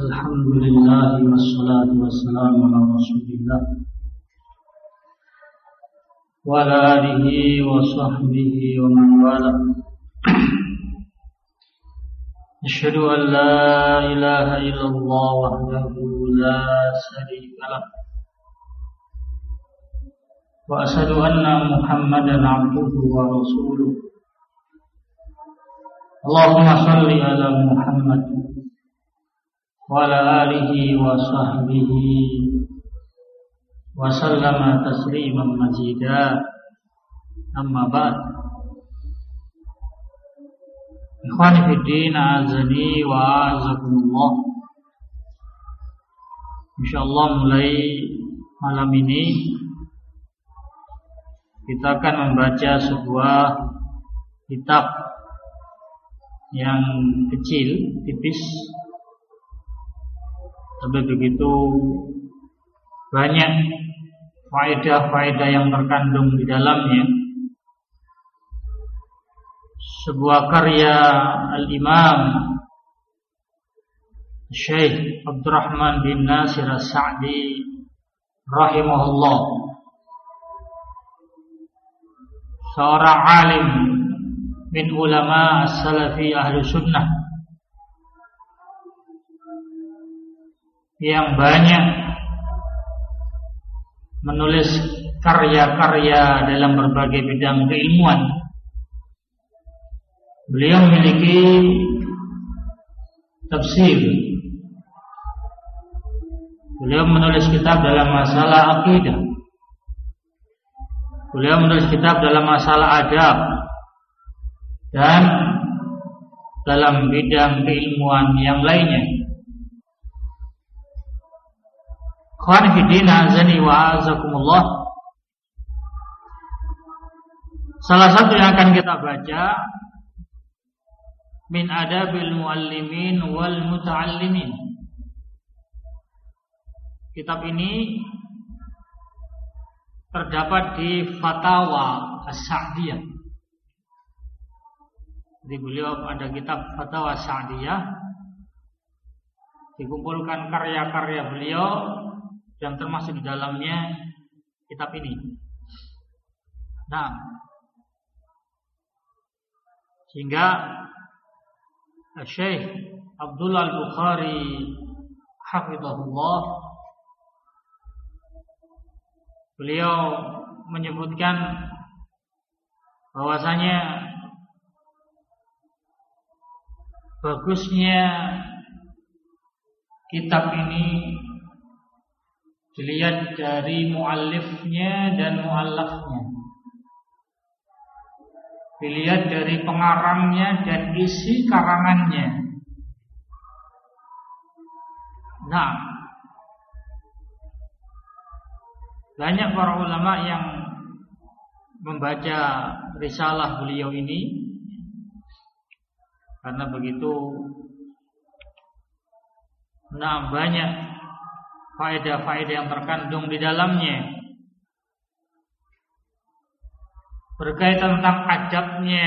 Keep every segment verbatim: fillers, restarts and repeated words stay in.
Alhamdulillah wassalatu wassalamu ala Rasulillah wa ala alihi wa sahbihi wa man wala. Asyhadu an la ilaha illallah wahdahu la syarika lah wa asyhadu anna Muhammadan abduhu wa rasuluh. Allahumma shalli ala Muhammad wa ala alihi wa sahbihi wa sallama tasliman mazida. Amma ba'd. Ikhwani fiddin, azani wa azakumullah. Insyaallah mulai malam ini kita akan membaca sebuah kitab yang kecil, tipis, tapi begitu banyak faedah-faedah yang terkandung di dalamnya. Sebuah karya Al-Imam Syekh Abdurrahman bin Nasir As-Sa'di rahimahullah, seorang alim min ulama as-salafi ahlu sunnah yang banyak menulis karya-karya dalam berbagai bidang keilmuan. Beliau memiliki tafsir. Beliau menulis kitab dalam masalah akidah. Beliau menulis kitab dalam masalah adab dan dalam bidang keilmuan yang lainnya. Ikhwan fiddin, azani wa azakumullah. Salah satu yang akan kita baca min adabil muallimin wal muta'allimin. Kitab ini terdapat di Fatawa As-Sa'diyah. Di beliau ada kitab Fatawa As-Sa'diyah, dikumpulkan karya-karya beliau yang termasuk di dalamnya kitab ini. Nah, sehingga Syekh Abdullah Al-Bukhari hafizahullah, beliau menyebutkan bahwasanya bagusnya kitab ini dilihat dari muallifnya dan muallafnya, dilihat dari pengarangnya dan isi karangannya. Nah, banyak para ulama yang membaca risalah beliau ini karena begitu nah banyak faedah-faedah yang terkandung di dalamnya berkaitan tentang adabnya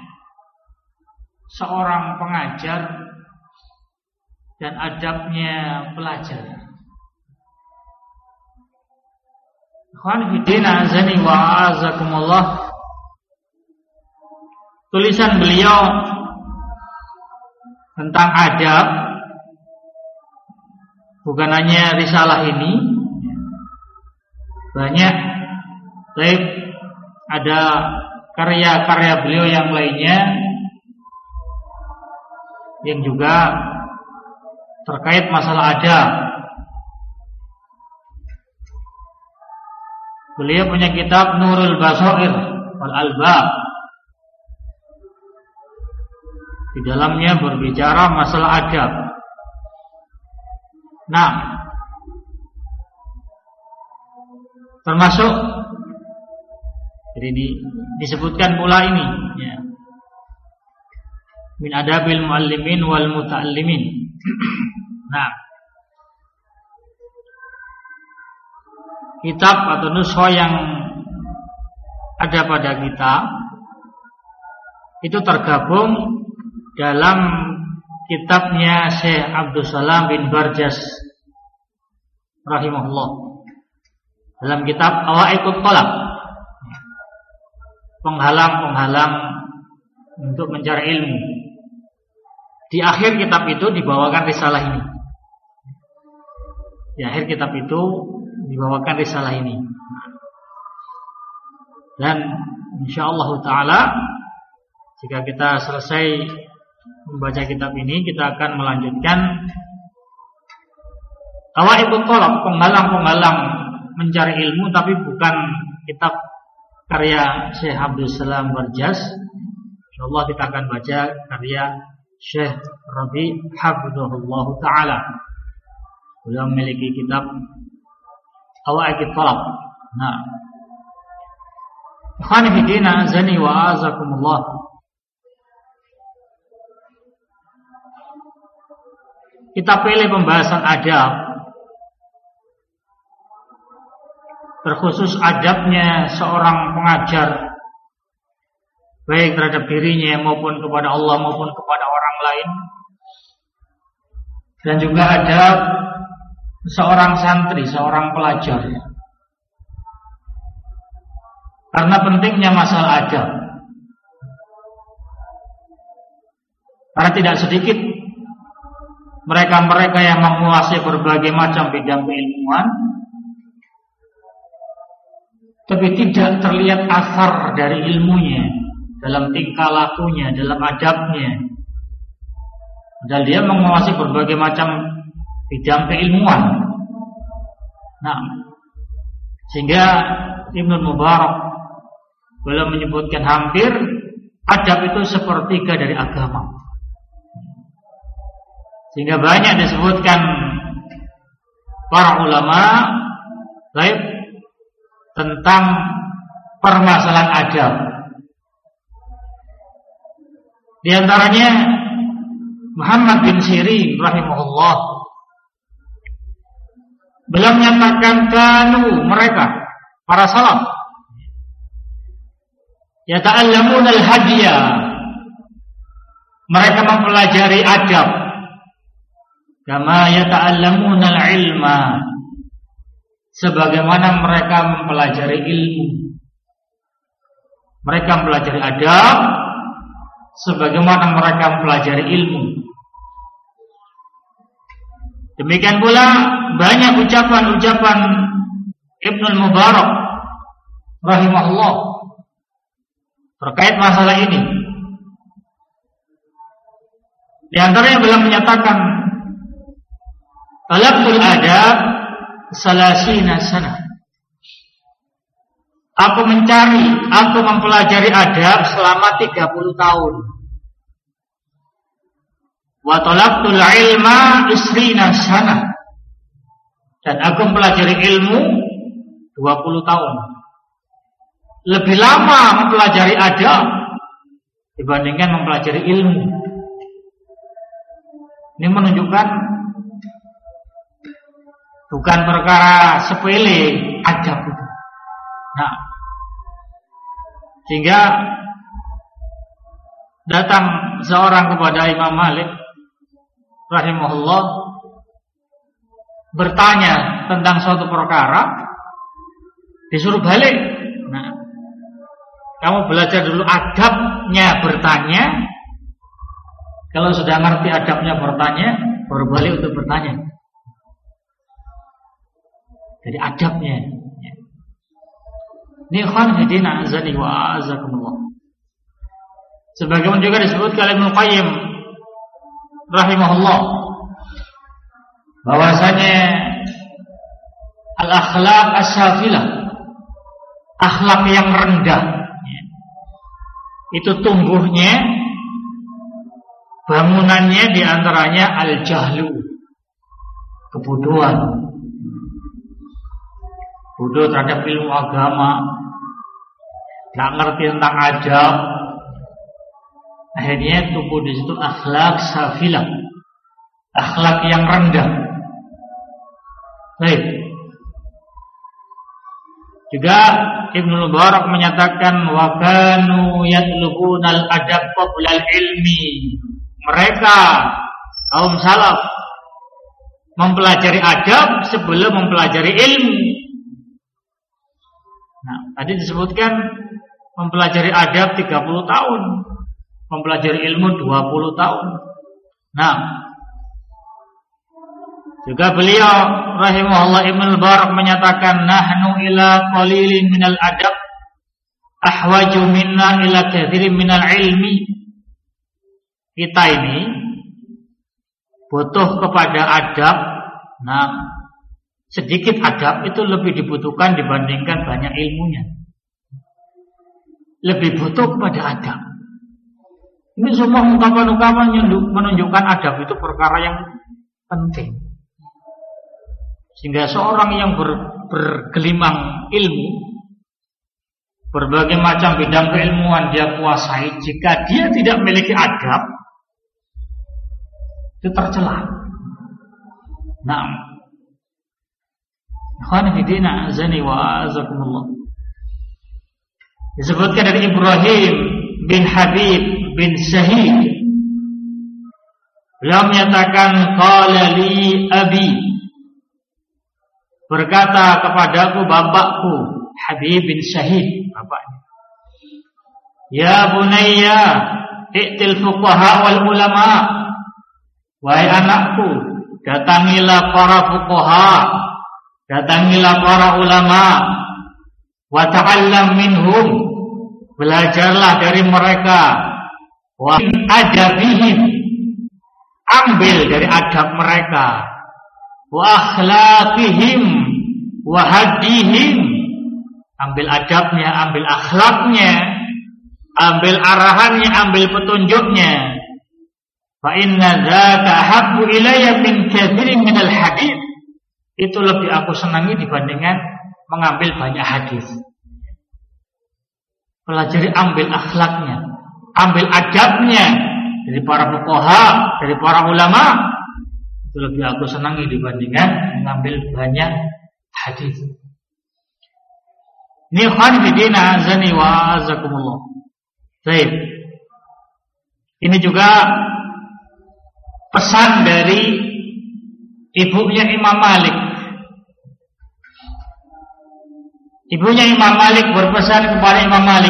seorang pengajar dan adabnya pelajar. Ikhwan fiddin, azani wa azakumullah. Tulisan beliau tentang adab bukan hanya risalah ini, banyak, baik ada karya-karya beliau yang lainnya yang juga terkait masalah adab. Beliau punya kitab Nurul Basair wal Albab. Di dalamnya berbicara masalah adab. Nah, termasuk jadi ini disebutkan pula ini ya, min adabil muallimin wal muta'allimin. Nah, kitab atau nuskha yang ada pada kita itu tergabung dalam kitabnya Syekh Abdul Salam bin Barjas rahimahullah dalam kitab Awaiqut Thalab, penghalang-penghalang untuk mencari ilmu. Di akhir kitab itu dibawakan risalah ini. Di akhir kitab itu dibawakan risalah ini. Dan insyaallah taala jika kita selesai membaca kitab ini, kita akan melanjutkan Awaiqut Thalab, penghalang-penghalang mencari ilmu, tapi bukan kitab karya Syekh Abdul Salam Barjas. Insyaallah kita akan baca karya Syekh Rabi hafizahullah taala. Beliau memiliki kitab Awaiqut Thalab. Nah, ikhwani fi din, azani wa azakumullah. Kita pilih pembahasan adab, terkhusus adabnya seorang pengajar, baik terhadap dirinya maupun kepada Allah maupun kepada orang lain, dan juga adab seorang santri, seorang pelajar. Karena pentingnya masalah adab, karena tidak sedikit mereka-mereka yang menguasai berbagai macam bidang keilmuan, tapi tidak terlihat asar dari ilmunya dalam tingkah lakunya, dalam adabnya. Padahal dia menguasai berbagai macam bidang keilmuan. Nah, sehingga Ibnu Mubarak beliau menyebutkan hampir adab itu sepertiga dari agama. Sehingga banyak disebutkan para ulama baik tentang permasalahan adab. Di antaranya Muhammad bin Sirin rahimahullah, beliau menyatakan kanu, mereka para salaf yata'allamuna al-hadiya, mereka mempelajari adab, kama yata'allamuna al-ilma, sebagaimana mereka mempelajari ilmu. Mereka mempelajari adab sebagaimana mereka mempelajari ilmu. Demikian pula banyak ucapan-ucapan Ibnu Mubarak rahimahullah terkait masalah ini. Di antaranya beliau menyatakan talabul adab salasina sana. Aku mencari, aku mempelajari adab selama tiga puluh tahun. Wa talabtul ilma isrina sana. Dan aku mempelajari ilmu dua puluh tahun. Lebih lama mempelajari adab dibandingkan mempelajari ilmu. Ini menunjukkan bukan perkara sepele adab itu. Nah, sehingga datang seorang kepada Imam Malik rahimahullah bertanya tentang suatu perkara, disuruh balik. Nah, kamu belajar dulu adabnya bertanya. Kalau sudah ngerti adabnya bertanya, baru balik untuk bertanya. Jadi adabnya. Ini ikhwan fillah azani wa azakumullah. Sebagaimana juga disebutkan oleh Ibnu Qayyim rahimahullah bahwasanya al-akhlaq as-safilah, akhlak yang rendah, itu tumbuhnya, bangunannya diantaranya al-jahlu, kebodohan. Bodoh terhadap ilmu agama, nggak ngerti tentang adab, akhirnya tumbuh di situ akhlak safilah, akhlak yang rendah. Baik. Juga Ibnu Mubarak menyatakan wa kanu yatlubunal adab qablal ilmi. Mereka kaum salaf mempelajari adab sebelum mempelajari ilmu. Nah, tadi disebutkan mempelajari adab tiga puluh tahun, mempelajari ilmu dua puluh tahun. Nah, juga beliau rahimahullah Ibnu Mubarak menyatakan nahnu ila qalilin minal adab ahwaju minna ila katsirin minal ilmi. Kita ini butuh kepada adab. Nah, sedikit adab itu lebih dibutuhkan dibandingkan banyak ilmunya. Lebih butuh kepada adab. Ini semua ungkapan-ungkapan menunjukkan adab itu perkara yang penting. Sehingga seorang yang ber, bergelimang ilmu, berbagai macam bidang keilmuan dia kuasai, jika dia tidak memiliki adab, itu tercela. Naam. Ikhwan fillah azani wa azakumullah. Disebutkan dari Ibrahim bin Habib bin Sahih, beliau menyatakan qala li abi, berkata kepadaku bapakku, Habib bin Sahih bapaknya, ya bunayya i'til fuqaha wal ulama, wahai anakku, datangilah para fuqaha, datangilah para ulama, wa ta'allam minhum, belajarlah dari mereka, wa adabihim, ambil dari adab mereka, wa akhlaqihim wa hadihim, ambil adabnya, ambil akhlaknya, ambil arahannya, ambil petunjuknya. Fa inna dzaka habbu ilayya min katsirin minal hadits, itu lebih aku senangi dibandingkan mengambil banyak hadis. Pelajari, ambil akhlaknya, ambil adabnya dari para fuqaha, dari para ulama, itu lebih aku senangi dibandingkan mengambil banyak hadis. Ini ikhwan fillah azani wa azakumullah. Baik. Ini juga pesan dari ibunya Imam Malik. Ibunya Imam Malik berpesan kepada Imam Malik,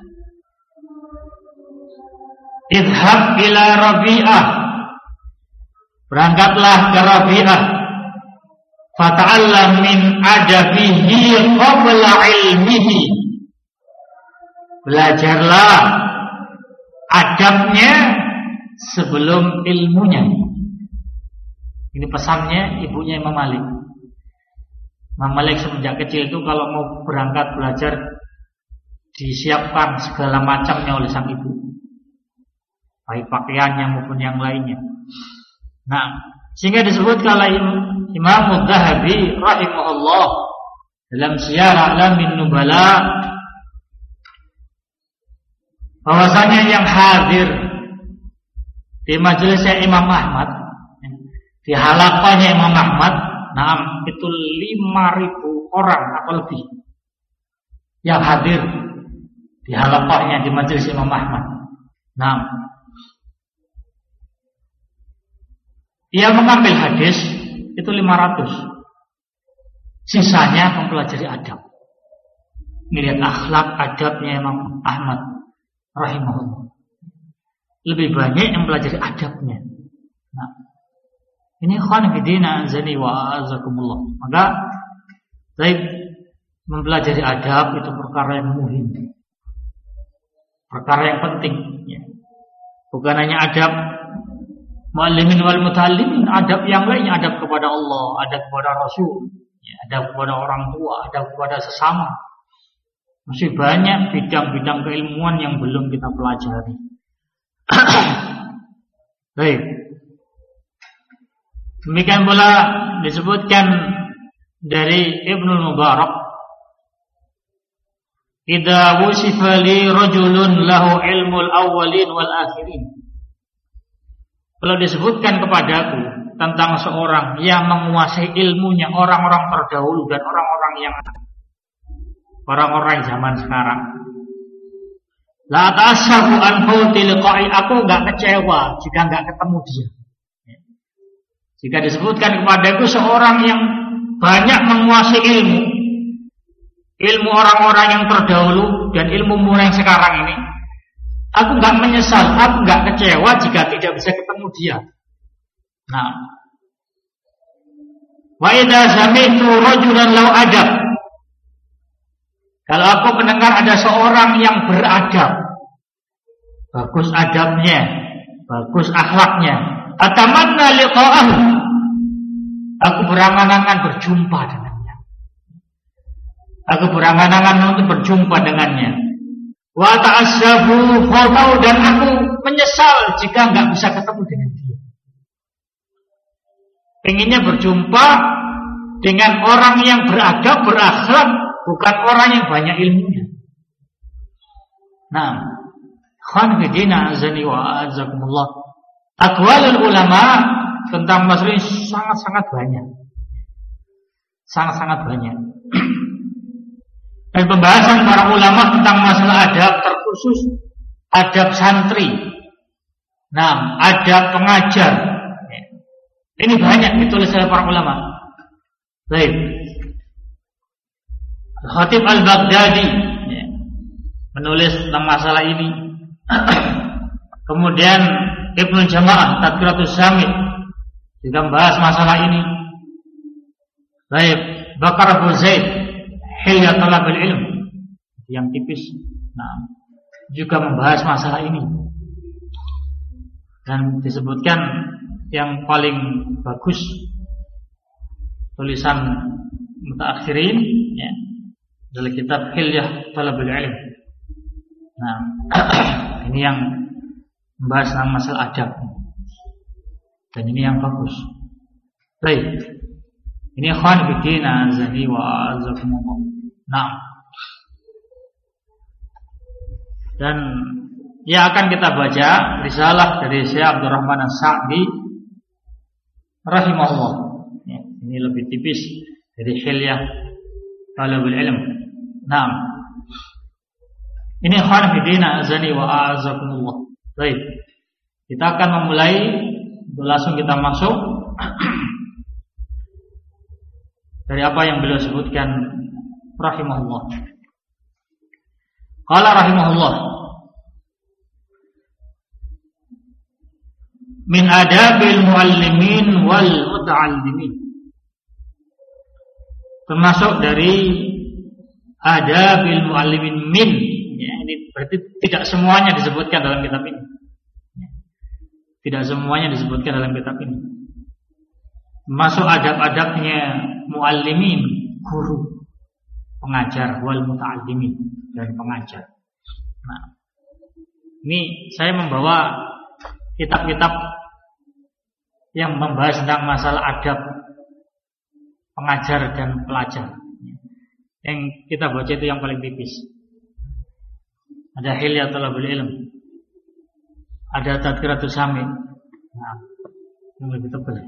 idhab ila Rabi'ah, berangkatlah ke Rabi'ah, fata'allam min adabihi qabla ilmihi, belajarlah adabnya sebelum ilmunya. Ini pesannya ibunya Imam Malik. Imam Malik semenjak kecil itu kalau mau berangkat belajar disiapkan segala macamnya oleh sang ibu, baik pakaiannya maupun yang lainnya. Nah, sehingga disebut oleh Imam Adz-Dzahabi rahimahullah dalam Syiar A'lamin Nubala, bahwasanya yang hadir di majelisnya Imam Ahmad, di halaqahnya Imam Ahmad, nah itu lima ribu orang atau lebih yang hadir di halaqahnya di majelis Imam Ahmad. Nah, ia mengambil hadis itu lima ratus. Sisanya mempelajari adab. Melihat akhlak adabnya Imam Ahmad rahimahullah. Lebih banyak yang mempelajari adabnya. Nah, ini ikhwan fillah azani wa azakumullah. Maka baik, mempelajari adab itu perkara yang muhim, perkara yang penting ya. Bukan hanya adab muallimin wal muta'allimin, adab yang lainnya, adab kepada Allah, adab kepada Rasul ya, adab kepada orang tua, adab kepada sesama. Masih banyak bidang-bidang keilmuan yang belum kita pelajari. Baik. Demikian pula disebutkan dari Ibnu Mubarak, idza wusifa li rajulun lahu ilmul awwalin wal akhirin, kalau disebutkan kepadaku tentang seorang yang menguasai ilmunya orang-orang terdahulu dan orang-orang yang orang-orang zaman sekarang, la ta'assabu an fawti liqa'i, aku enggak kecewa jika enggak ketemu dia. Jika disebutkan kepadaku seorang yang banyak menguasai ilmu, ilmu orang-orang yang terdahulu dan ilmu yang sekarang ini, aku enggak menyesal, aku enggak kecewa jika tidak bisa ketemu dia. Nah, wa idza sami'tu rajulan law adab, kalau aku mendengar ada seorang yang beradab, bagus adabnya, bagus akhlaknya, atamanna liqa'ahu, aku berangan-angan berjumpa dengannya. Aku berangan-angan untuk berjumpa dengannya. Wa ta'assabu khatau, dan aku menyesal jika enggak bisa ketemu dengan dia. Pengennya berjumpa dengan orang yang beradab, berakhlak, bukan orang yang banyak ilmunya. Nah, khan fidina azani wa azakumullah. Aqwalul ulama tentang masalah ini sangat-sangat banyak. Sangat-sangat banyak. Dan pembahasan para ulama tentang masalah adab terkhusus adab santri. Nah, adab pengajar. Ini banyak ditulis oleh para ulama. Baik. Khatib Al-Baghdadi menulis tentang masalah ini. Kemudian Ibnu Jamaah Tadkiratus Samit juga membahas masalah ini. Baik, Bakar Abu Zaid Hilya Talabul Ilm yang tipis, nah, juga membahas masalah ini. Dan disebutkan yang paling bagus tulisan mutaakhirin ya, adalah kitab Hilyah Talabul Ilm. Nah, ini yang membahas tentang masalah adab. Dan ini yang bagus. Baik. Ini ikhwan bidina azani wa azakumullah. Nah. Dan yang akan kita baca risalah dari Syekh Abdurrahman As-Sa'di rahimahullah. Ya, ini lebih tipis dari Hilyah Talabul Ilm. Nah. Ini ikhwan bidina azani wa azakumullah. Baik. Kita akan memulai, langsung kita masuk dari apa yang beliau sebutkan rahimahullah. Qala rahimahullah, min adabil muallimin wal muta'allimin, termasuk dari adabil muallimin min ya, ini berarti tidak semuanya disebutkan dalam kitab ini. Tidak semuanya disebutkan dalam kitab ini. Masuk adab-adabnya muallimin, guru, pengajar, wal muta'allimin, dan pengajar. Nah, ini saya membawa kitab-kitab yang membahas tentang masalah adab pengajar dan pelajar. Yang kita baca itu yang paling tipis. Ada Hilyah Talabul Ilm, ada Tadkiratus Samit. Nah, yang lebih tebal.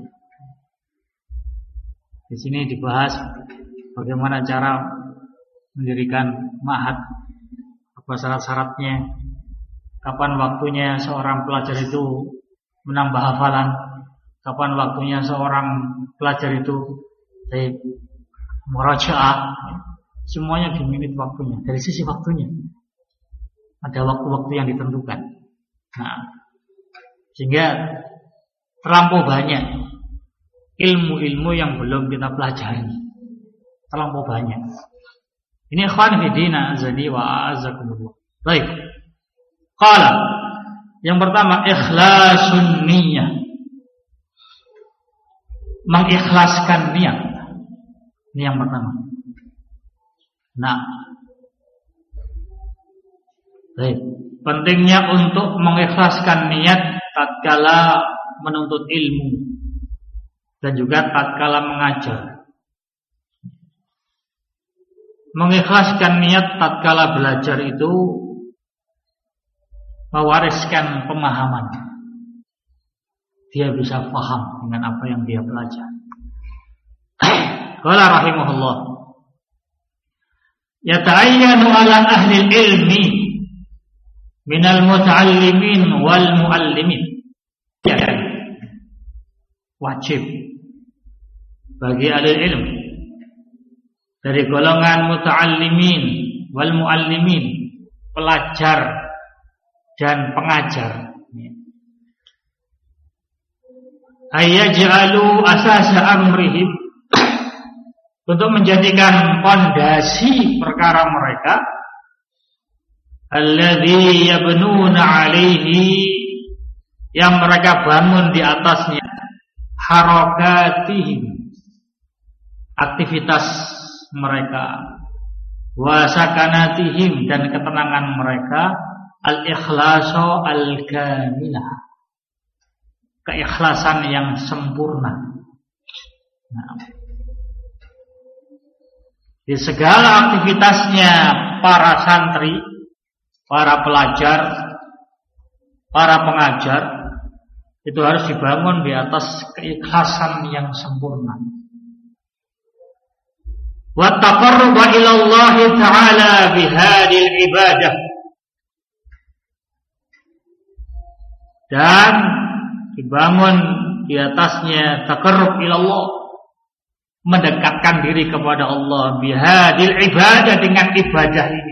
Di sini dibahas bagaimana cara mendirikan ma'had, apa syarat-syaratnya, kapan waktunya seorang pelajar itu menambah hafalan, kapan waktunya seorang pelajar itu dari murajaah. Semuanya diminit waktunya. Dari sisi waktunya ada waktu-waktu yang ditentukan. Nah, sehingga terlampau banyak ilmu-ilmu yang belum kita pelajari, terlampau banyak. Ini ikhwan fillah azani wa azakumullah. Baik. Qala, yang pertama ikhlasun niyyah, mengikhlaskan niat. Ini yang pertama. Nah, baik. Pentingnya untuk mengikhlaskan niat tatkala menuntut ilmu dan juga tatkala mengajar. Mengikhlaskan niat tatkala belajar itu mewariskan pemahaman. Dia bisa paham dengan apa yang dia belajar. Qala rahimahullah, yata'ayyanu ala ahli ilmi minal muta'allimin wal muallimin. Ya. wajib bagi ahli ilmu dari golongan muta'allimin wal muallimin, pelajar dan pengajar, ayyaj'alu asasa amrihim, untuk menjadikan pondasi perkara mereka, alladzi yabnuna 'alaihi, yang mereka bangun di atasnya, harakatihim, aktivitas mereka, wa sakanatihim, dan ketenangan mereka, al-ikhlasu al-kamilah, keikhlasan yang sempurna. Nah, di segala aktivitasnya para santri, para pelajar, para pengajar, itu harus dibangun di atas keikhlasan yang sempurna. Wa taqarruba ila Allah Ta'ala bihadil ibadah, dan dibangun di atasnya taqarrub ila Allah, mendekatkan diri kepada Allah, bihadil ibadah, dengan ibadah ini.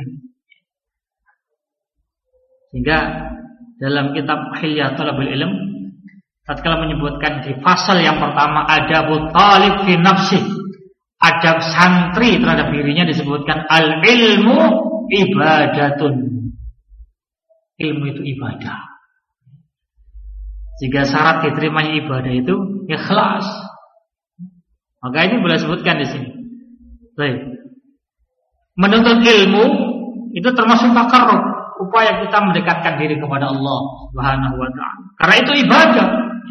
Sehingga dalam kitab Hilyatul Talabul Ilm, tatkala menyebutkan di pasal yang pertama adabut talib fi nafsi, adab santri terhadap dirinya, disebutkan al ilmu ibadatun, ilmu itu ibadah. Jika syarat diterimanya ibadah itu ikhlas, maka ini boleh sebutkan di sini. Baik. Menuntut ilmu itu termasuk taqarrub, upaya kita mendekatkan diri kepada Allah Subhanahu wa taala. Karena itu ibadah.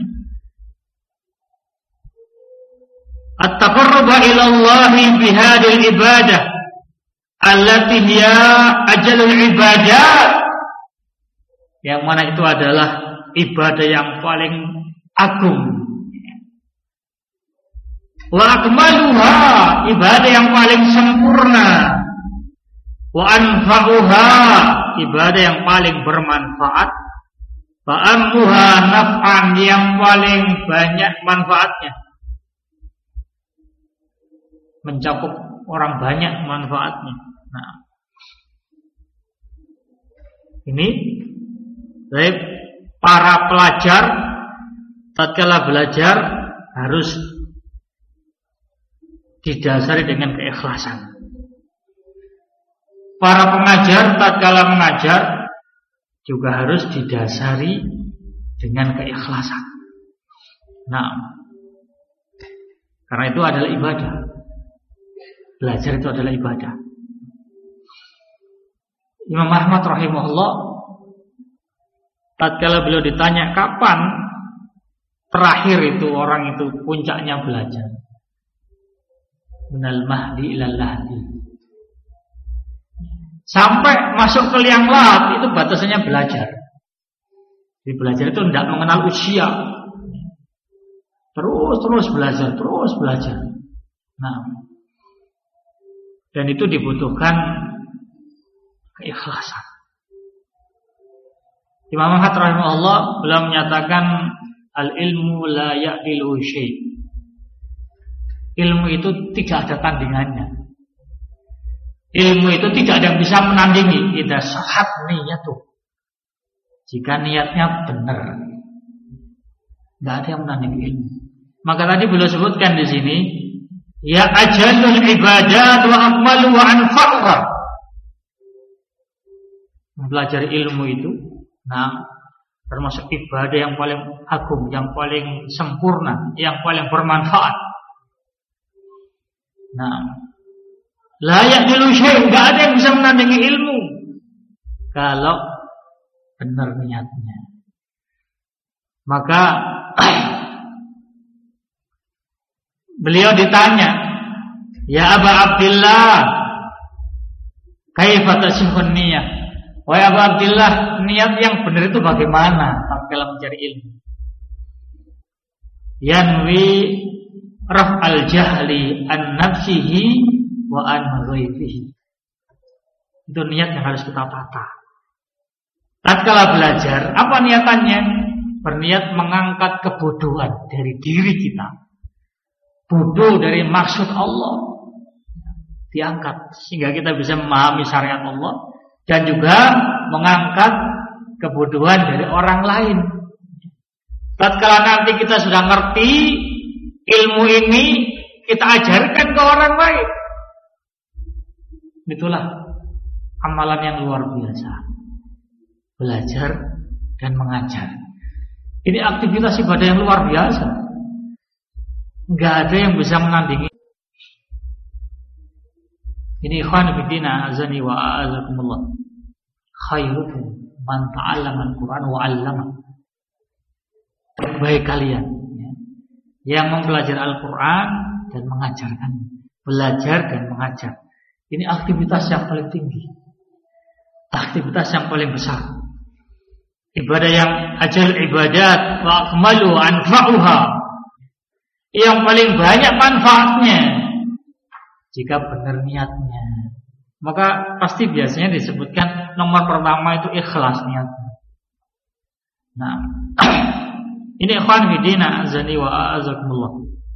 At-taqarrub ila Allah bihadil ibadah allati hiya ajalul ibadat, yang mana itu adalah ibadah yang paling agung. Wa akmaluha, ibadah yang paling sempurna. Wa anfa'uha, ibadah yang paling bermanfaat. Wa ammuha naf'an, yang paling banyak manfaatnya, mencakup orang banyak manfaatnya. Nah, ini baik, para pelajar tatkala belajar harus didasari dengan keikhlasan. Para pengajar tatkala mengajar juga harus didasari dengan keikhlasan. Nah, karena itu adalah ibadah. Belajar itu adalah ibadah. Imam Ahmad rahimahullah, tatkala beliau ditanya kapan terakhir itu orang itu puncaknya belajar, minal mahdi ilal lahdi, sampai masuk ke liang lahat, itu batasannya belajar. Jadi belajar itu tidak mengenal usia, terus terus belajar, terus belajar. Nah, dan itu dibutuhkan keikhlasan. Imam Ahmad rahimahullah beliau menyatakan al ilmu la ya'dilu syai'. Ilmu itu tidak ada tandingannya. Ilmu itu tidak ada yang bisa menandingi. Idza sahhat niyatu, jika niatnya benar, tidak ada yang menandingi ilmu. Maka tadi beliau sebutkan di sini, ya ajalul ibadat wa akmalu wa anfa'uha. Mempelajari ilmu itu, nah, termasuk ibadah yang paling agung, yang paling sempurna, yang paling bermanfaat. Nah, layak dilusyai, nggak ada yang bisa menandingi ilmu kalau benar niatnya. Maka beliau ditanya, ya Aba Abdillah, kaifa tasihhun niyah? Wahai Abu Abdillah, niat yang benar itu bagaimana dalam mencari ilmu? Yanwi raf'al jahli an nafsihi wa an ghaibihi. Itu niat yang harus kita tata. Tatkala belajar, apa niatannya? berniat mengangkat kebodohan dari diri kita, bodoh dari maksud Allah, diangkat sehingga kita bisa memahami syariat Allah, dan juga mengangkat kebodohan dari orang lain. Tatkala nanti kita sudah ngerti ilmu ini, kita ajarkan ke orang lain. Itulah amalan yang luar biasa, belajar dan mengajar. Ini aktivitas ibadah yang luar biasa, nggak ada yang bisa menandingi. Ini ikhwan fillah azani wa a'azakumullah, khairukum man ta'allama al-Qur'an wa 'allama. Terbaik kalian yang mempelajari Al-Quran dan mengajarkan, belajar dan mengajar. Ini aktivitas yang paling tinggi, aktivitas yang paling besar, ibadah yang ajal ibadat wa akmalu anfa'uha, yang paling banyak manfaatnya jika benar niatnya. Maka pasti biasanya disebutkan nomor pertama itu ikhlas niatnya. Nah, ini ikhwan fillah azani wa a'azakumullah.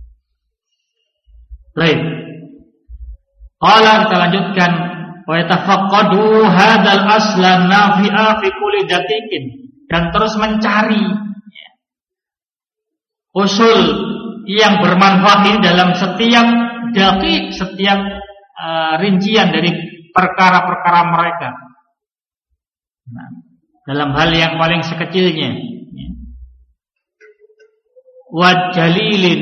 Baik. Qala, kita lanjutkan, wa yatafaqqadu hadzal aslan nafi'a fi kulli daqiqin, dan terus mencari usul yang bermanfaat ini dalam setiap daqiq, setiap uh, rincian dari perkara-perkara mereka. Nah, dalam hal yang paling sekecilnya, wa jalilin.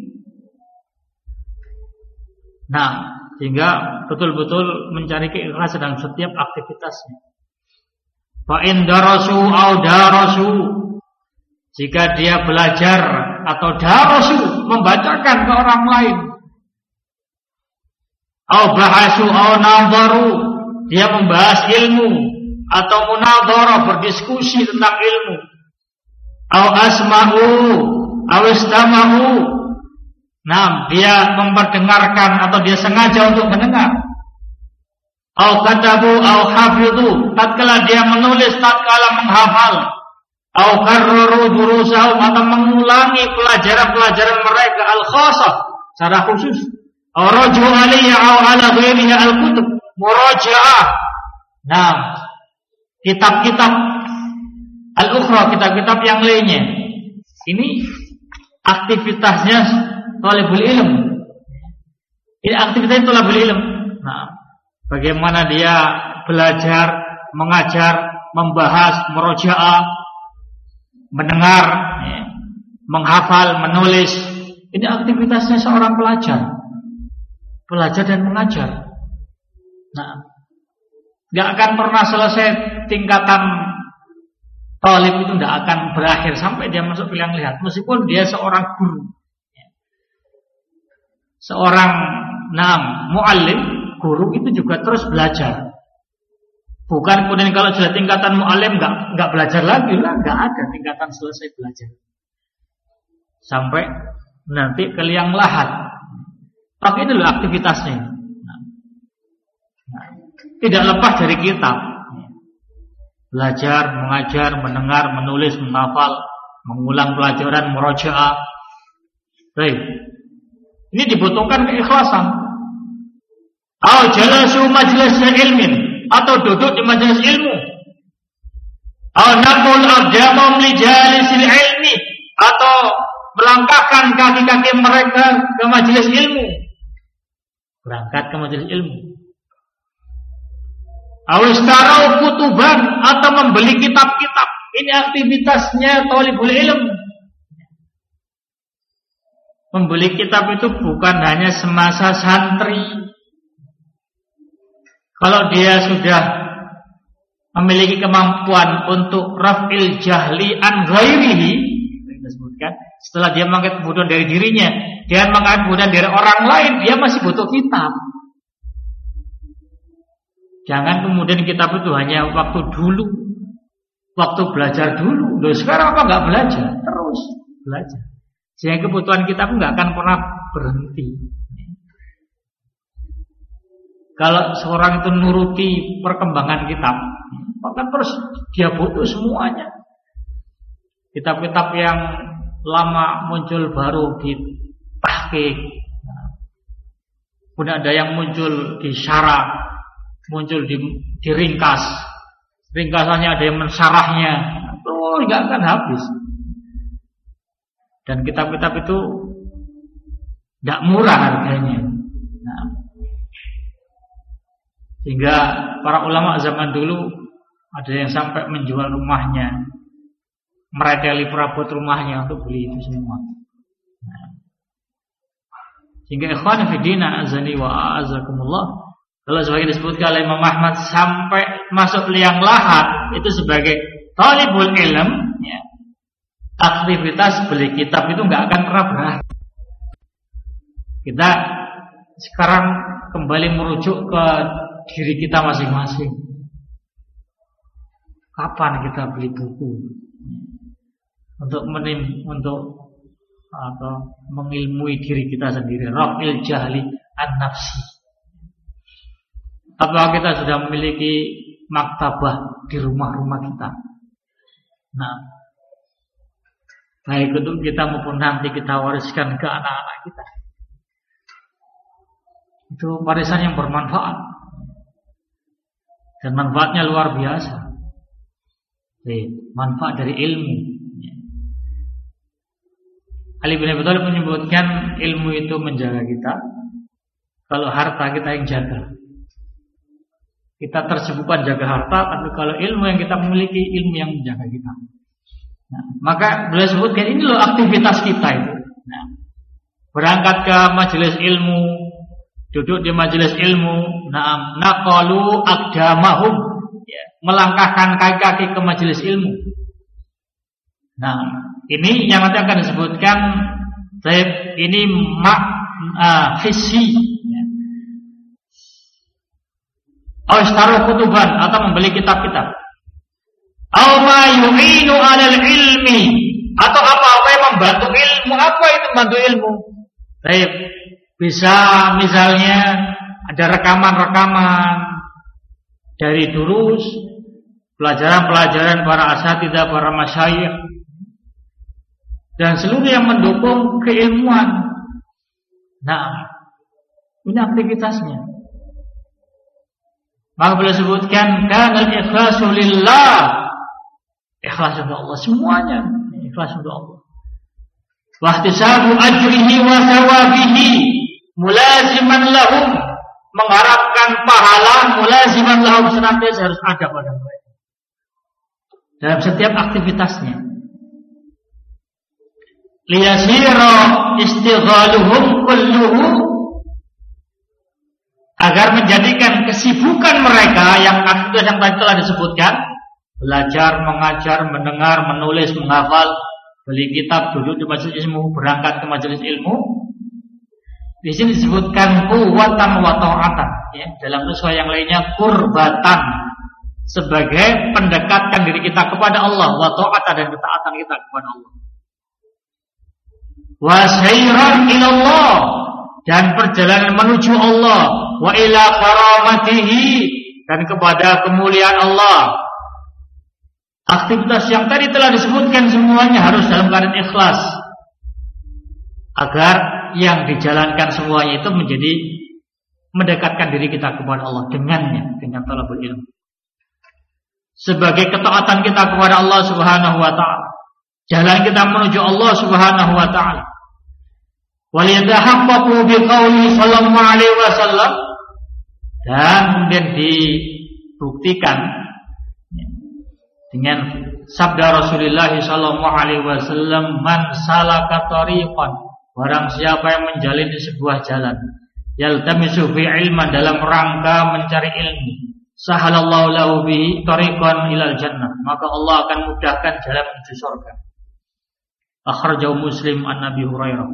Nah, sehingga betul-betul mencari keikhlasan dalam setiap aktivitasnya. Fa in darasu au darasu, jika dia belajar atau darasu, membacakan ke orang lain. Au bahasu au nadharu, dia membahas ilmu atau munadharah, berdiskusi tentang ilmu. Au asma'u awistama'u, nah, dia memperdengarkan atau dia sengaja untuk mendengar. Au katabu au hafidhu, tatkala dia menulis, tatkala menghafal. Au karraru durusahum, atau mengulangi pelajaran-pelajaran mereka al-khassah, secara khusus. Au raju alaiha au ala ghairiha al-kutub, murajaah. Nah, kitab-kitab al-ukhra, kitab-kitab yang lainnya. Ini aktivitasnya thalabul ilm. Ini aktivitasnya thalabul ilm. Nah, bagaimana dia belajar, mengajar, membahas, murojaah, mendengar, ya, menghafal, menulis. Ini aktivitasnya seorang pelajar, belajar dan mengajar. Nah, nggak akan pernah selesai tingkatan talib itu, tidak akan berakhir sampai dia masuk pilihan lihat. Meskipun dia seorang guru, seorang nam muallim, guru itu juga terus belajar. Bukan kemudian kalau sudah tingkatan muallim nggak nggak belajar lagi lah, nggak ada tingkatan selesai belajar sampai nanti ke liang lahat. Tapi itu adalah aktivitasnya. Nah, nah, tidak lepas dari kitab. Belajar, mengajar, mendengar, menulis, menghafal, mengulang pelajaran, murojaah. Baik. Ini dibutuhkan keikhlasan. Au jalasu majlisya ilmin, atau duduk di majelis ilmu. Au naqul aqdamum li jalisil ilmi, atau melangkahkan kaki-kaki mereka ke majelis ilmu. Berangkat ke majelis ilmu. Awistarau kutuban, atau membeli kitab-kitab. Ini aktivitasnya thalibul ilm. Membeli kitab itu bukan hanya semasa santri. Kalau dia sudah memiliki kemampuan untuk raf'il jahli an ghairihi, kita sebutkan, setelah dia mengangkat kebodohan dari dirinya, dia mengangkat kebodohan dari orang lain, dia masih butuh kitab. Jangan kemudian kitab itu hanya waktu dulu, waktu belajar dulu. Loh, sekarang apa nggak belajar? Terus belajar. Sehingga kebutuhan kitab nggak akan pernah berhenti. Kalau seorang itu nuruti perkembangan kitab, maka terus dia butuh semuanya. kitab-kitab yang lama muncul baru ditahqiq. Kemudian ada yang muncul disyarah, muncul di, diringkas. Ringkasannya ada yang mensyarahnya. Terus enggak akan habis. Dan kitab-kitab itu tidak murah harganya. Nah, sehingga para ulama zaman dulu ada yang sampai menjual rumahnya, mereteli perabot rumahnya untuk beli itu semua. Nah, sehingga ikhwan fillah azani wa a'azakumullah, kalau sebagai disebutkan oleh Imam Ahmad sampai masuk liang lahat itu sebagai talibul ilm, ya, aktivitas beli kitab itu nggak akan pernah berakhir. Kita sekarang kembali merujuk ke diri kita masing-masing. Kapan kita beli buku untuk menim, untuk atau mengilmui diri kita sendiri? Rafil jahli an-nafsi. Apakah kita sudah memiliki maktabah di rumah-rumah kita? Nah, baik untuk kita maupun nanti kita wariskan ke anak-anak kita. Itu warisan yang bermanfaat. Dan manfaatnya luar biasa. Jadi, manfaat dari ilmu. Ali bin Abi Thalib menyebutkan ilmu itu menjaga kita. Kalau harta kita yang jaga. Kita tersibukkan jaga harta, tapi kalau ilmu yang kita miliki, ilmu yang menjaga kita. Nah, maka beliau sebutkan ini loh aktivitas kita itu. Nah, berangkat ke majelis ilmu, duduk di majelis ilmu, nah, naqalu aqdamahum, ya, melangkahkan kaki-kaki ke majelis ilmu. Nah, ini yang nanti akan disebutkan, ini mak uh, hissi, ya. Austaru kutuban, atau membeli kitab-kitab. Au ma yu'inu 'alal ilmi, atau apa-apa yang membantu ilmu. Apa itu membantu ilmu? Baik. Bisa misalnya ada rekaman-rekaman dari durus, pelajaran-pelajaran para asatidzah, para masyayikh, dan seluruh yang mendukung keilmuan. Nah, ini aktivitasnya. Maka boleh sebutkan kanal ikhlasu lillah, ikhlas untuk Allah, semuanya ikhlas untuk Allah. Wa ihtisabu ajrihi wa thawabihi mulaziman lahum, mengharapkan pahala, mulaziman lahum, senantiasa harus ada pada mereka dalam setiap aktivitasnya. Liyasira istighaluhum kulluhu, agar menjadikan kesibukan mereka yang aktivitas yang tadi telah disebutkan, belajar, mengajar, mendengar, menulis, menghafal, beli kitab, duduk di majelis ilmu, berangkat ke majelis ilmu. Di sini disebutkan quwwatan wa ta'atan, ya, dalam nuskah yang lainnya qurbatan, sebagai pendekatkan diri kita kepada Allah, wa ta'atan, dan ketaatan kita kepada Allah. Wa sayran ilallah, dan perjalanan menuju Allah, wa ila karamatihi, dan kepada kemuliaan Allah. Aktivitas yang tadi telah disebutkan semuanya harus dalam keadaan ikhlas, agar yang dijalankan semuanya itu menjadi mendekatkan diri kita kepada Allah dengannya, dengan talabul ilmu, sebagai ketaatan kita kepada Allah Subhanahu wa taala, jalan kita menuju Allah Subhanahu wa taala. Waliyatahaqqaqu biqauli sallallahu alaihi wasallam, dan kemudian dibuktikan dengan sabda Rasulullah sallallahu alaihi wasallam, man salaka tariqan, barang siapa yang menjalani sebuah jalan, yaltamisu fi ilman, dalam rangka mencari ilmu, sahalallahu lahu bihi tariqan ilal jannah, maka Allah akan mudahkan jalan menuju surga. Akhrajahu Muslim an Nabi Hurairah.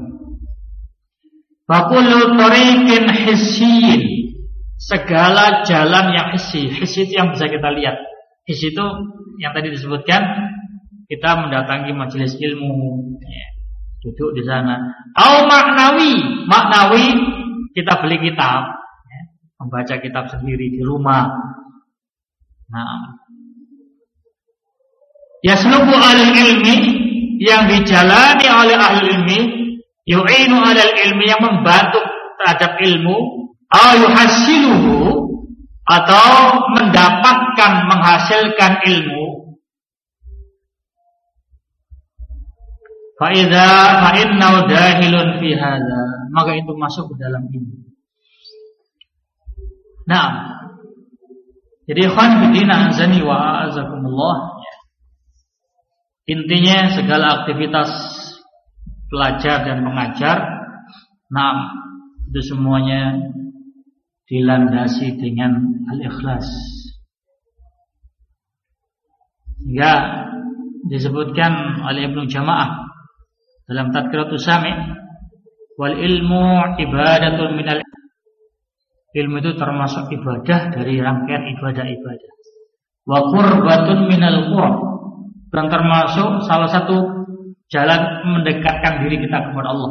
Fakullu tariqin hissiyin, segala jalan yang hissi. Hissi itu yang bisa kita lihat. Hissi itu yang tadi disebutkan, kita mendatangi majelis ilmu, ya, duduk di sana. Au maknawi, maknawi kita beli kitab, ya, membaca kitab sendiri di rumah. Nah, yaslubu alil ilmi, yang dijalani oleh ahli ilmi, yu'inu 'alal ilmi, yang membantu terhadap ilmu, aw yuhassiluhu, atau mendapatkan, menghasilkan ilmu. Fa idza fa innahu dahilun fi hadza, maka itu masuk ke dalam ini. Nah, jadi ikhwan fillah azani wa azakumullah, intinya segala aktivitas pelajar dan mengajar, nah itu semuanya dilandasi dengan al-ikhlas. Sehingga disebutkan oleh Ibnu Jamaah dalam Tadkiratus Sami', wal ilmu ibadatun minal, ilmu itu termasuk ibadah dari rangkaian ibadah-ibadah. Wa qurbatun minal qurb, dan termasuk salah satu jalan mendekatkan diri kita kepada Allah.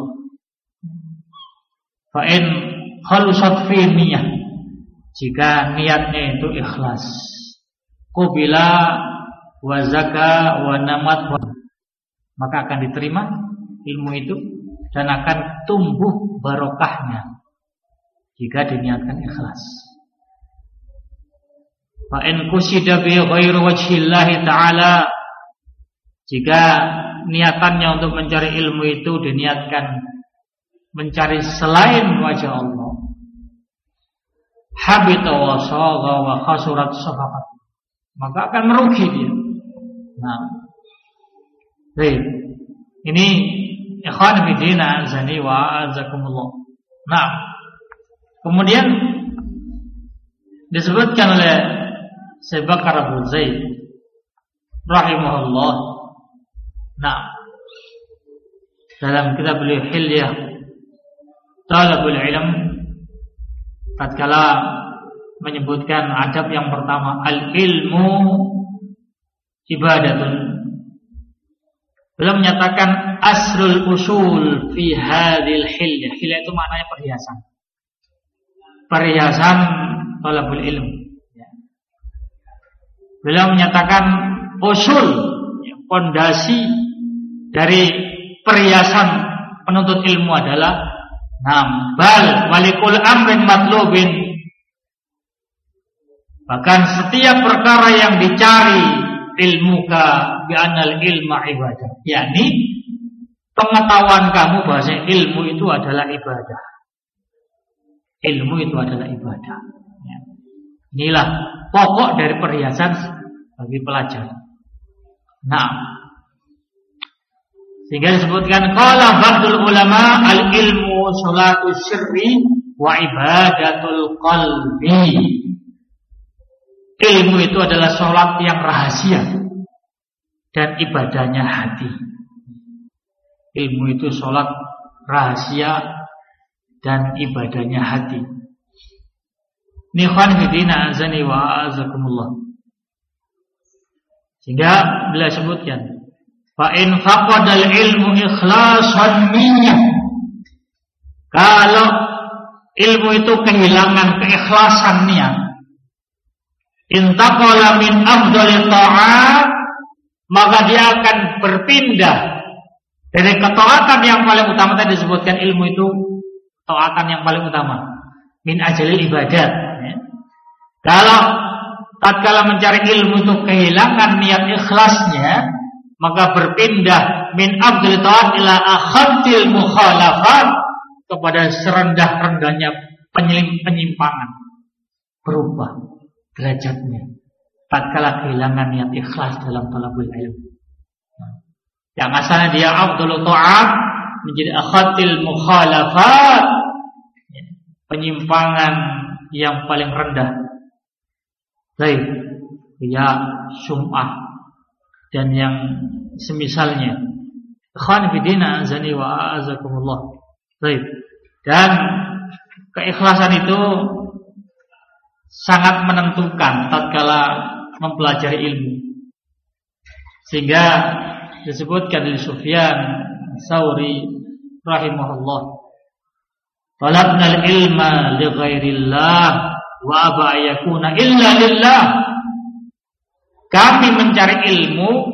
Fa in khalusat fi niyyah, jika niatnya itu ikhlas, qubila wa zaka wa namat, maka akan diterima ilmu itu dan akan tumbuh barokahnya jika diniatkan ikhlas. Fa in qusida bi ghairi wajhillahi ta'ala, jika niatannya untuk mencari ilmu itu diniatkan mencari selain wajah Allah, habita wa sagha wa khasurat safaqat, maka akan merugi dia. Nah, baik, ini ikhwan fillah azani wa azakumullah. Nah, kemudian disebutkan oleh Syekh Bakar Abu Zaid rahimahullah, nah, dalam kitab beliau Hilyah Talabul Ilm, tatkala menyebutkan adab yang pertama, al-ilmu ibadatun, beliau menyatakan asrul usul fi hadhil hilyah. Hilyah itu maknanya perhiasan, perhiasan talabul ilm. Beliau menyatakan usul, fondasi dari perhiasan penuntut ilmu adalah nam bal walikul amrin matlubin, bahkan setiap perkara yang dicari ilmuka bi anal ilma ibadah, yakni pengetahuan kamu bahwa ilmu itu adalah ibadah. Ilmu itu adalah ibadah. Ya. Inilah pokok dari perhiasan bagi pelajar. Nah, sehingga disebutkan qala ba'dul ulama al-ilmu sholatus sirri wa ibadatul qalbi. Ilmu itu adalah sholat yang rahasia dan ibadahnya hati. Ilmu itu sholat rahasia dan ibadahnya hati. Nikhwan fidina azani wa azakumullah. Sehingga beliau sebutkan, fa in faqadal ilmu ikhlasan niyyah, kalau ilmu itu kehilangan keikhlasan niat, intaqala min afdhalit ta'at, maka dia akan berpindah dari ketaatan yang paling utama. Tadi disebutkan ilmu itu taatan yang paling utama, min ajalil ibadat, ya. Kalau tatkala mencari ilmu itu kehilangan niat ikhlasnya, maka berpindah min afdhalit ta'at ila akhadil mukhalafat, kepada serendah-rendahnya penyimpangan, berubah derajatnya tatkala kehilangan niat ikhlas dalam talabul ilmu. Yang asalnya dia afdhalul ta'at menjadi akhatil mukhalafat, penyimpangan yang paling rendah. Baik, ya sum'ah dan yang semisalnya. Ikhwan fillah azani wa azakumullah. Baik. Dan keikhlasan itu sangat menentukan tatkala mempelajari ilmu. Sehingga disebutkan dari Sufyan Tsauri rahimahullah, talabnal ilma li ghairillah wa aba yakuna illa lillah. Kami mencari ilmu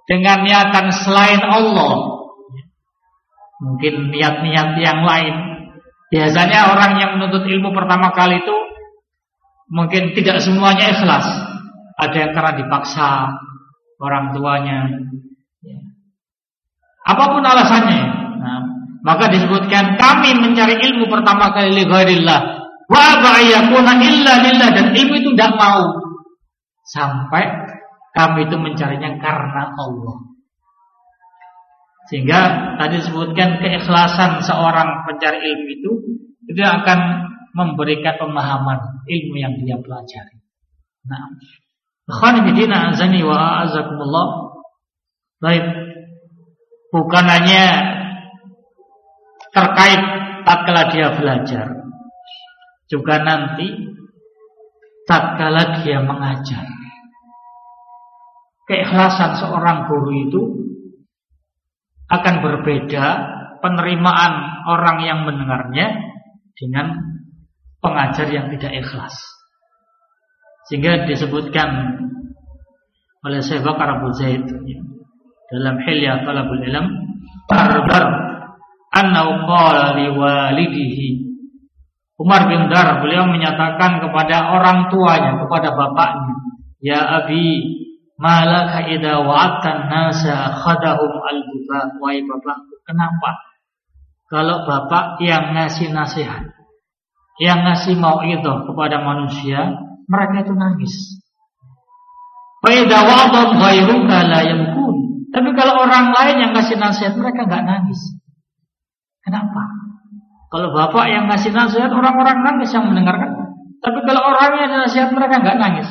dengan niatan selain Allah, mungkin niat-niat yang lain. Biasanya orang yang menuntut ilmu pertama kali itu mungkin tidak semuanya ikhlas. Ada yang karena dipaksa orang tuanya, apapun alasannya. Nah, maka disebutkan kami mencari ilmu pertama kali li ghairillah wa ba'ayakuna illa lillah, dan ilmu itu tidak mau sampai kami itu mencarinya karena Allah. Sehingga tadi disebutkan keikhlasan seorang pencari ilmu itu itu akan memberikan pemahaman ilmu yang dia pelajari. Nah, ikhwan fillah azani wa azakumullah. Baik, bukan hanya terkait tatkala dia belajar, juga nanti tatkala dia mengajar. Keikhlasan seorang guru itu akan berbeda penerimaan orang yang mendengarnya dengan pengajar yang tidak ikhlas. Sehingga disebutkan oleh Syekh Bakar Abu Zaid dalam Hilyah Talabul Ilm, Barbar annahu qala liwalidihi. Umar bin Dar, beliau menyatakan kepada orang tuanya, kepada bapaknya, ya abi, malaka idza wa'atan nasa khadahum al-buka. Wahai bapakku, kenapa kalau bapak yang ngasih nasihat, yang ngasih mau'idhah kepada manusia, mereka itu nangis? Wa idza wa'adhum ghairuka la yamkun. Tapi kalau orang lain yang ngasih nasihat, mereka enggak nangis. Kenapa? Kalau bapak yang ngasih nasihat, orang-orang nangis yang mendengarkan. Tapi kalau orang yang nasihat, mereka enggak nangis.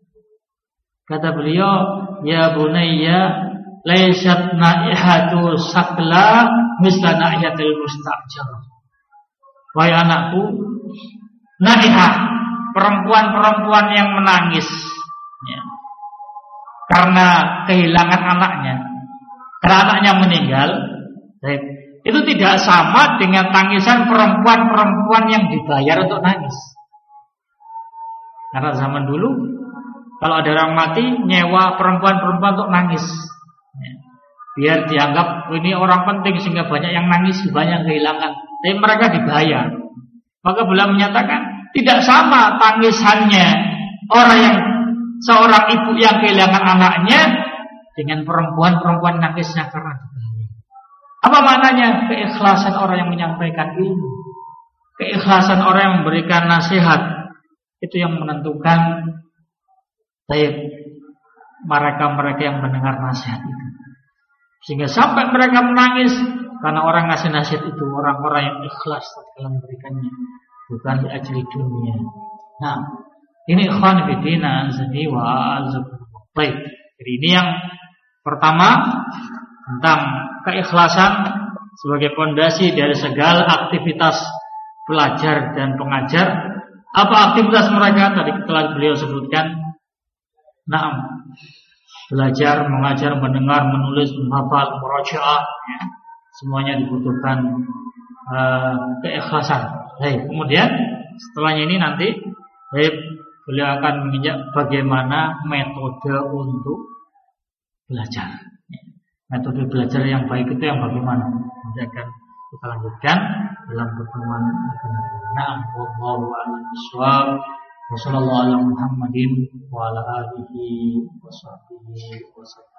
Kata beliau, ya bunayya laysat naihatu sakla misla naihatil mustajab. Wahai anakku, naihah, perempuan-perempuan yang menangis ya, karena kehilangan anaknya, karena anaknya meninggal, baik, itu tidak sama dengan tangisan perempuan-perempuan yang dibayar untuk nangis. Karena zaman dulu, kalau ada orang mati, nyewa perempuan-perempuan untuk nangis ya, biar dianggap ini orang penting sehingga banyak yang nangis, banyak yang kehilangan. Tapi mereka dibayar. Maka beliau menyatakan tidak sama tangisannya orang yang seorang ibu yang kehilangan anaknya dengan perempuan-perempuan nangisnya karena dibayar. Apa maknanya? Keikhlasan orang yang menyampaikan ilmu, keikhlasan orang yang memberikan nasihat, itu yang menentukan baik mereka-mereka yang mendengar nasihat itu. Sehingga sampai mereka menangis karena orang ngasih nasihat itu orang-orang yang ikhlas dalam memberikannya, bukan di ajli dunia. Nah, ini ikhwan fillah azani wa azakumullah. Baik, jadi ini yang pertama tentang keikhlasan sebagai pondasi dari segala aktivitas pelajar dan pengajar. Apa aktivitas mereka? Tadi telah beliau sebutkan. Naam, belajar, mengajar, mendengar, menulis, menghafal, murajaah ya. Semuanya dibutuhkan uh, keikhlasan. Baik, kemudian setelahnya ini nanti baik, beliau akan menginjak bagaimana metode untuk belajar. Metode belajar yang baik itu yang bagaimana? Nanti akan kita lanjutkan dalam pertemuan akan datang. Na'am, wallahu a'lam bishawab. Wassallallahu ala Muhammadin wa ala alihi wa sahbihi wa sallam.